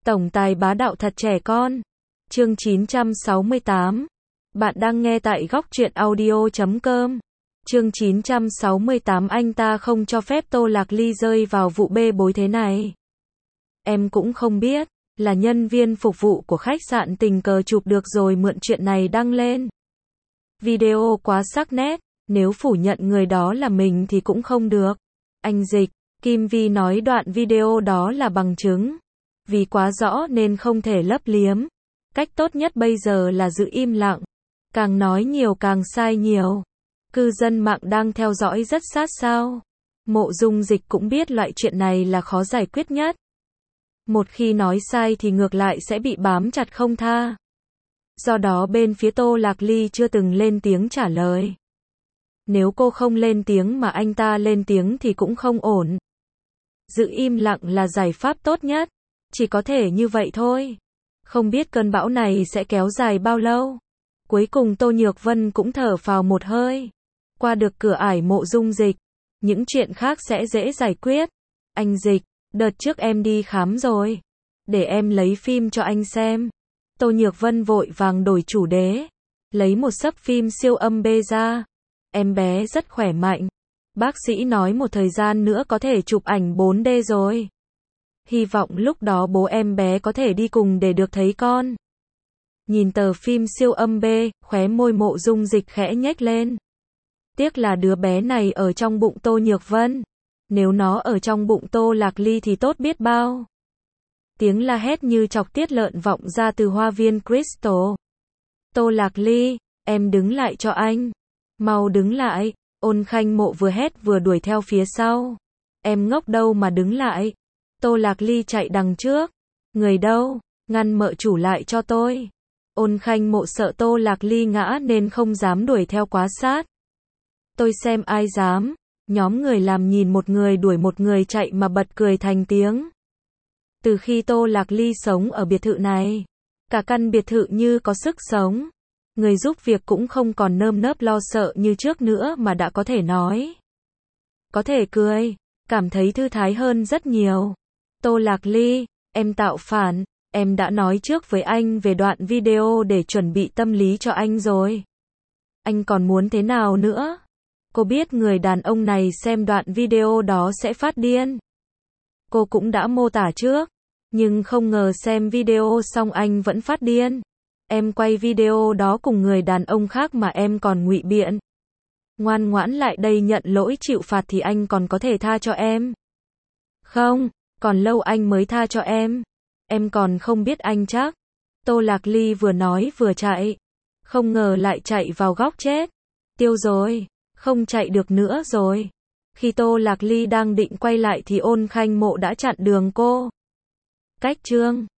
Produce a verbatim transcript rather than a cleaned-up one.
Tổng tài bá đạo thật trẻ con. Chương chín trăm sáu mươi tám. Bạn đang nghe tại góc truyện audio chấm com. Chương chín trăm sáu mươi tám. Anh ta không cho phép Tô Lạc Ly rơi vào vụ bê bối thế này. Em cũng không biết, là nhân viên phục vụ của khách sạn tình cờ chụp được rồi mượn chuyện này đăng lên. Video quá sắc nét, nếu phủ nhận người đó là mình thì cũng không được. Anh Dịch, Kim Vi nói đoạn video đó là bằng chứng. Vì quá rõ nên không thể lấp liếm. Cách tốt nhất bây giờ là giữ im lặng. Càng nói nhiều càng sai nhiều. Cư dân mạng đang theo dõi rất sát sao. Mộ Dung Dịch cũng biết loại chuyện này là khó giải quyết nhất. Một khi nói sai thì ngược lại sẽ bị bám chặt không tha. Do đó bên phía Tô Lạc Ly chưa từng lên tiếng trả lời. Nếu cô không lên tiếng mà anh ta lên tiếng thì cũng không ổn. Giữ im lặng là giải pháp tốt nhất. Chỉ có thể như vậy thôi. Không biết cơn bão này sẽ kéo dài bao lâu. Cuối cùng Tô Nhược Vân cũng thở phào một hơi. Qua được cửa ải Mộ Dung Dịch. Những chuyện khác sẽ dễ giải quyết. Anh Dịch, đợt trước em đi khám rồi. Để em lấy phim cho anh xem. Tô Nhược Vân vội vàng đổi chủ đề. Lấy một xấp phim siêu âm B ra. Em bé rất khỏe mạnh. Bác sĩ nói một thời gian nữa có thể chụp ảnh bốn D rồi. Hy vọng lúc đó bố em bé có thể đi cùng để được thấy con. Nhìn tờ phim siêu âm B, khóe môi Mộ Dung Dịch khẽ nhếch lên. Tiếc là đứa bé này ở trong bụng Tô Nhược Vân. Nếu nó ở trong bụng Tô Lạc Ly thì tốt biết bao. Tiếng la hét như chọc tiết lợn vọng ra từ hoa viên Crystal. Tô Lạc Ly, em đứng lại cho anh. Mau đứng lại. Ôn Khanh Mộ vừa hét vừa đuổi theo phía sau. Em ngốc đâu mà đứng lại. Tô Lạc Ly chạy đằng trước. Người đâu? Ngăn mợ chủ lại cho tôi. Ôn Khanh Mộ sợ Tô Lạc Ly ngã nên không dám đuổi theo quá sát. Tôi xem ai dám. Nhóm người làm nhìn một người đuổi một người chạy mà bật cười thành tiếng. Từ khi Tô Lạc Ly sống ở biệt thự này, cả căn biệt thự như có sức sống. Người giúp việc cũng không còn nơm nớp lo sợ như trước nữa mà đã có thể nói. Có thể cười, cảm thấy thư thái hơn rất nhiều. Tô Lạc Ly, em tạo phản, em đã nói trước với anh về đoạn video để chuẩn bị tâm lý cho anh rồi. Anh còn muốn thế nào nữa? Cô biết người đàn ông này xem đoạn video đó sẽ phát điên. Cô cũng đã mô tả trước, nhưng không ngờ xem video xong anh vẫn phát điên. Em quay video đó cùng người đàn ông khác mà em còn ngụy biện. Ngoan ngoãn lại đây nhận lỗi chịu phạt thì anh còn có thể tha cho em. Không, còn lâu anh mới tha cho em. Em còn không biết anh chắc. Tô Lạc Ly vừa nói vừa chạy. Không ngờ lại chạy vào góc chết. Tiêu rồi, không chạy được nữa rồi. Khi Tô Lạc Ly đang định quay lại thì Ôn Khanh Mộ đã chặn đường cô. Cách chương